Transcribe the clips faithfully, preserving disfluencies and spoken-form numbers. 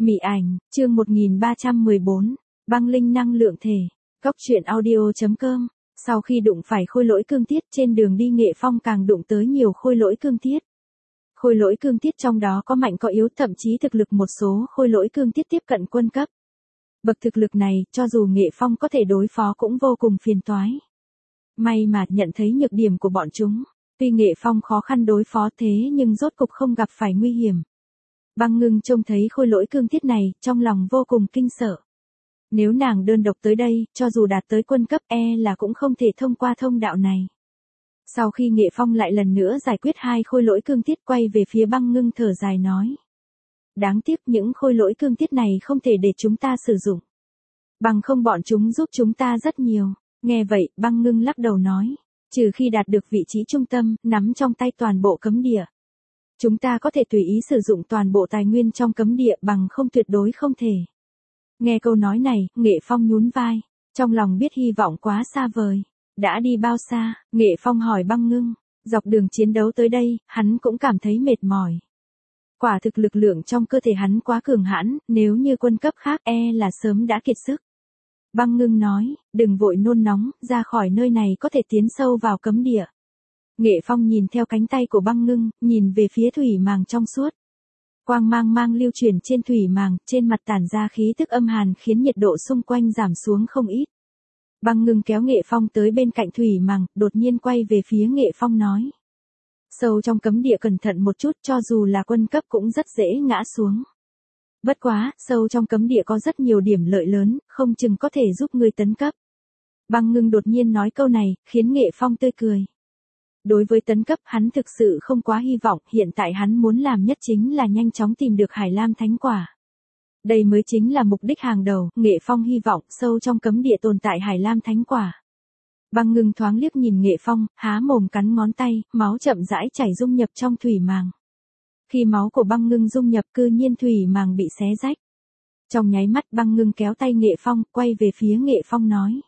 Mị ảnh, chương một nghìn ba trăm mười bốn, băng linh năng lượng thể, Cốc truyện audio chấm com. Sau khi đụng phải khôi lỗi cương tiết trên đường đi Nghệ Phong càng đụng tới nhiều khôi lỗi cương tiết. Khôi lỗi cương tiết trong đó có mạnh có yếu, thậm chí thực lực một số khôi lỗi cương tiết tiếp cận quân cấp. Bậc thực lực này, cho dù Nghệ Phong có thể đối phó cũng vô cùng phiền toái. May mà nhận thấy nhược điểm của bọn chúng, tuy Nghệ Phong khó khăn đối phó thế nhưng rốt cục không gặp phải nguy hiểm. Băng Ngưng trông thấy khôi lỗi cương tiết này, trong lòng vô cùng kinh sợ. Nếu nàng đơn độc tới đây, cho dù đạt tới quân cấp e là cũng không thể thông qua thông đạo này. Sau khi Nghệ Phong lại lần nữa giải quyết hai khôi lỗi cương tiết, quay về phía Băng Ngưng thở dài nói. Đáng tiếc những khôi lỗi cương tiết này không thể để chúng ta sử dụng. Bằng không bọn chúng giúp chúng ta rất nhiều. Nghe vậy, Băng Ngưng lắc đầu nói. Trừ khi đạt được vị trí trung tâm, nắm trong tay toàn bộ cấm địa. Chúng ta có thể tùy ý sử dụng toàn bộ tài nguyên trong cấm địa, bằng không tuyệt đối không thể. Nghe câu nói này, Nghệ Phong nhún vai. Trong lòng biết hy vọng quá xa vời. Đã đi bao xa? Nghệ Phong hỏi Băng Ngưng. Dọc đường chiến đấu tới đây, hắn cũng cảm thấy mệt mỏi. Quả thực lực lượng trong cơ thể hắn quá cường hãn, nếu như quân cấp khác e là sớm đã kiệt sức. Băng Ngưng nói, đừng vội nôn nóng, ra khỏi nơi này có thể tiến sâu vào cấm địa. Nghệ Phong nhìn theo cánh tay của Băng Ngưng, nhìn về phía thủy màng trong suốt. Quang mang mang lưu chuyển trên thủy màng, trên mặt tản ra khí tức âm hàn khiến nhiệt độ xung quanh giảm xuống không ít. Băng Ngưng kéo Nghệ Phong tới bên cạnh thủy màng, đột nhiên quay về phía Nghệ Phong nói. Sâu trong cấm địa cẩn thận một chút, cho dù là quân cấp cũng rất dễ ngã xuống. Bất quá, sâu trong cấm địa có rất nhiều điểm lợi lớn, không chừng có thể giúp ngươi tấn cấp. Băng Ngưng đột nhiên nói câu này, khiến Nghệ Phong tươi cười. Đối với tấn cấp hắn thực sự không quá hy vọng, hiện tại hắn muốn làm nhất chính là nhanh chóng tìm được Hải Lam Thánh Quả. Đây mới chính là mục đích hàng đầu, Nghệ Phong hy vọng sâu trong cấm địa tồn tại Hải Lam Thánh Quả. Băng Ngưng thoáng liếc nhìn Nghệ Phong, há mồm cắn ngón tay, máu chậm rãi chảy dung nhập trong thủy màng. Khi máu của Băng Ngưng dung nhập cư nhiên thủy màng bị xé rách. Trong nháy mắt Băng Ngưng kéo tay Nghệ Phong, quay về phía Nghệ Phong nói.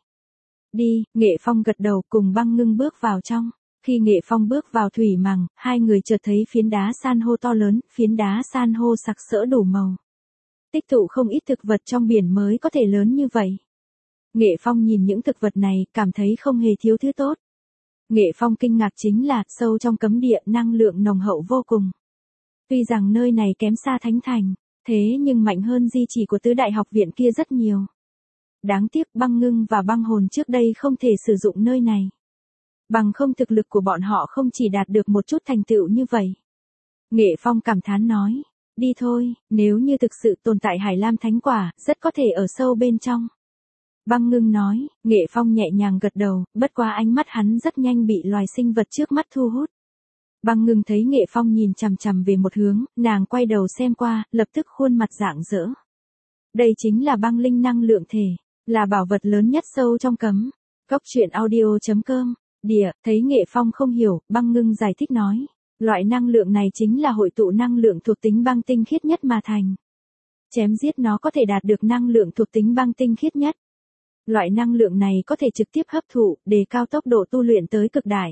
Đi, Nghệ Phong gật đầu cùng Băng Ngưng bước vào trong. Khi Nghệ Phong bước vào thủy màng, hai người chợt thấy phiến đá san hô to lớn, phiến đá san hô sặc sỡ đủ màu. Tích tụ không ít thực vật trong biển mới có thể lớn như vậy. Nghệ Phong nhìn những thực vật này, cảm thấy không hề thiếu thứ tốt. Nghệ Phong kinh ngạc chính là, sâu trong cấm địa năng lượng nồng hậu vô cùng. Tuy rằng nơi này kém xa Thánh Thành, thế nhưng mạnh hơn di chỉ của tứ đại học viện kia rất nhiều. Đáng tiếc Băng Ngưng và Băng Hồn trước đây không thể sử dụng nơi này. Bằng không thực lực của bọn họ không chỉ đạt được một chút thành tựu như vậy. Nghệ Phong cảm thán nói, đi thôi, nếu như thực sự tồn tại Hải Lam Thánh Quả, rất có thể ở sâu bên trong. Băng Ngưng nói, Nghệ Phong nhẹ nhàng gật đầu, bất quá ánh mắt hắn rất nhanh bị loài sinh vật trước mắt thu hút. Băng Ngưng thấy Nghệ Phong nhìn chằm chằm về một hướng, nàng quay đầu xem qua, lập tức khuôn mặt rạng rỡ. Đây chính là băng linh năng lượng thể, là bảo vật lớn nhất sâu trong cấm. Cốc truyện audio chấm com. Địa, thấy Nghệ Phong không hiểu, Băng Ngưng giải thích nói. Loại năng lượng này chính là hội tụ năng lượng thuộc tính băng tinh khiết nhất mà thành. Chém giết nó có thể đạt được năng lượng thuộc tính băng tinh khiết nhất. Loại năng lượng này có thể trực tiếp hấp thụ, đề cao tốc độ tu luyện tới cực đại.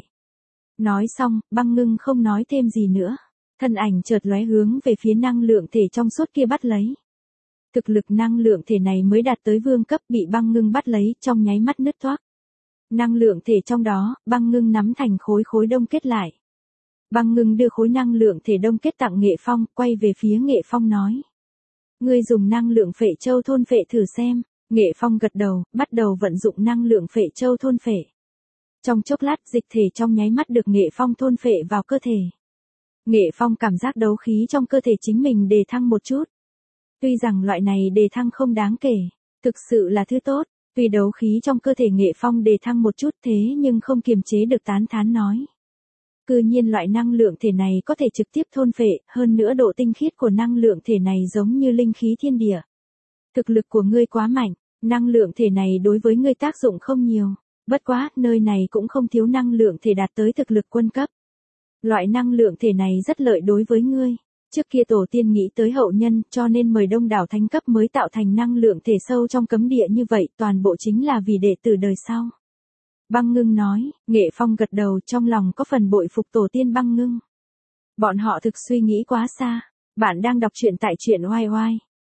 Nói xong, Băng Ngưng không nói thêm gì nữa. Thân ảnh chợt lóe hướng về phía năng lượng thể trong suốt kia bắt lấy. Thực lực năng lượng thể này mới đạt tới vương cấp, bị Băng Ngưng bắt lấy, trong nháy mắt nứt toác. Năng lượng thể trong đó, Băng Ngưng nắm thành khối khối đông kết lại. Băng Ngưng đưa khối năng lượng thể đông kết tặng Nghệ Phong, quay về phía Nghệ Phong nói. Ngươi dùng năng lượng phệ châu thôn phệ thử xem. Nghệ Phong gật đầu, bắt đầu vận dụng năng lượng phệ châu thôn phệ. Trong chốc lát dịch thể trong nháy mắt được Nghệ Phong thôn phệ vào cơ thể. Nghệ Phong cảm giác đấu khí trong cơ thể chính mình đề thăng một chút. Tuy rằng loại này đề thăng không đáng kể, thực sự là thứ tốt. Tuy đấu khí trong cơ thể Nghệ Phong đề thăng một chút thế nhưng không kiềm chế được tán thán nói. Cư nhiên loại năng lượng thể này có thể trực tiếp thôn phệ, hơn nữa độ tinh khiết của năng lượng thể này giống như linh khí thiên địa. Thực lực của ngươi quá mạnh, năng lượng thể này đối với ngươi tác dụng không nhiều. Bất quá, nơi này cũng không thiếu năng lượng thể đạt tới thực lực quân cấp. Loại năng lượng thể này rất lợi đối với ngươi. Trước kia tổ tiên nghĩ tới hậu nhân, cho nên mời đông đảo thánh cấp mới tạo thành năng lượng thể sâu trong cấm địa như vậy, toàn bộ chính là vì đệ tử đời sau. Băng Ngưng nói, Nghệ Phong gật đầu, trong lòng có phần bội phục tổ tiên Băng Ngưng. Bọn họ thực suy nghĩ quá xa. Bạn đang đọc truyện tại truyện oai oai.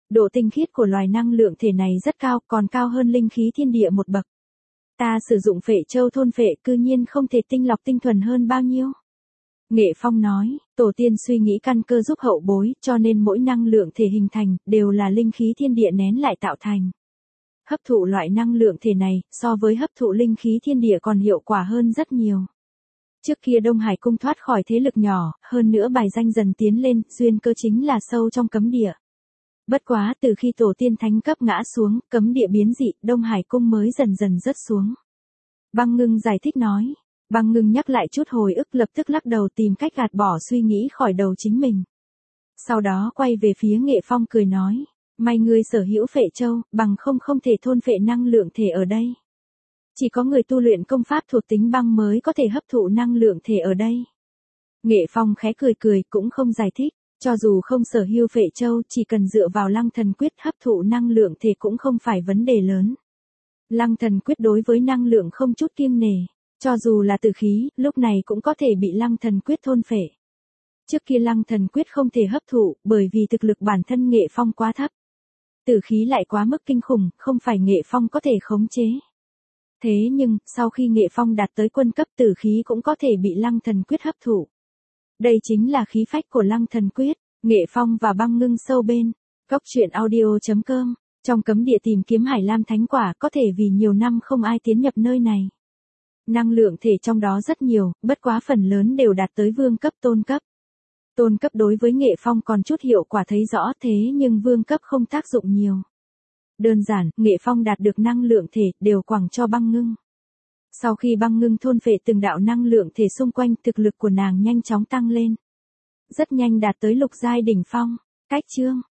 Độ tinh khiết của loài năng lượng thể này rất cao, còn cao hơn linh khí thiên địa một bậc. Ta sử dụng phệ châu thôn phệ cư nhiên không thể tinh lọc tinh thuần hơn bao nhiêu. Nghệ Phong nói, tổ tiên suy nghĩ căn cơ giúp hậu bối, cho nên mỗi năng lượng thể hình thành, đều là linh khí thiên địa nén lại tạo thành. Hấp thụ loại năng lượng thể này, so với hấp thụ linh khí thiên địa còn hiệu quả hơn rất nhiều. Trước kia Đông Hải Cung thoát khỏi thế lực nhỏ, hơn nữa bài danh dần tiến lên, duyên cơ chính là sâu trong cấm địa. Bất quá từ khi tổ tiên thánh cấp ngã xuống, cấm địa biến dị, Đông Hải Cung mới dần dần rớt xuống. Băng Ngưng giải thích nói. Băng Ngưng nhắc lại chút hồi ức lập tức lắc đầu tìm cách gạt bỏ suy nghĩ khỏi đầu chính mình. Sau đó quay về phía Nghệ Phong cười nói. May ngươi sở hữu phệ châu, bằng không không thể thôn phệ năng lượng thể ở đây. Chỉ có người tu luyện công pháp thuộc tính băng mới có thể hấp thụ năng lượng thể ở đây. Nghệ Phong khẽ cười cười cũng không giải thích. Cho dù không sở hữu phệ châu, chỉ cần dựa vào Lăng Thần Quyết hấp thụ năng lượng thể cũng không phải vấn đề lớn. Lăng Thần Quyết đối với năng lượng không chút kiêng nể, cho dù là tử khí, lúc này cũng có thể bị Lăng Thần Quyết thôn phệ. Trước kia Lăng Thần Quyết không thể hấp thụ, bởi vì thực lực bản thân Nghệ Phong quá thấp. Tử khí lại quá mức kinh khủng, không phải Nghệ Phong có thể khống chế. Thế nhưng, sau khi Nghệ Phong đạt tới quân cấp, tử khí cũng có thể bị Lăng Thần Quyết hấp thụ. Đây chính là khí phách của Lăng Thần Quyết. Nghệ Phong và Băng Ngưng sâu bên. Góc truyện audio chấm com. Trong cấm địa tìm kiếm Hải Lam Thánh Quả có thể vì nhiều năm không ai tiến nhập nơi này. Năng lượng thể trong đó rất nhiều, bất quá phần lớn đều đạt tới vương cấp tôn cấp. Tôn cấp đối với Nghệ Phong còn chút hiệu quả thấy rõ thế nhưng vương cấp không tác dụng nhiều. Đơn giản, Nghệ Phong đạt được năng lượng thể đều quẳng cho Băng Ngưng. Sau khi Băng Ngưng thôn phệ từng đạo năng lượng thể xung quanh, thực lực của nàng nhanh chóng tăng lên. Rất nhanh đạt tới lục giai đỉnh phong. Cách chương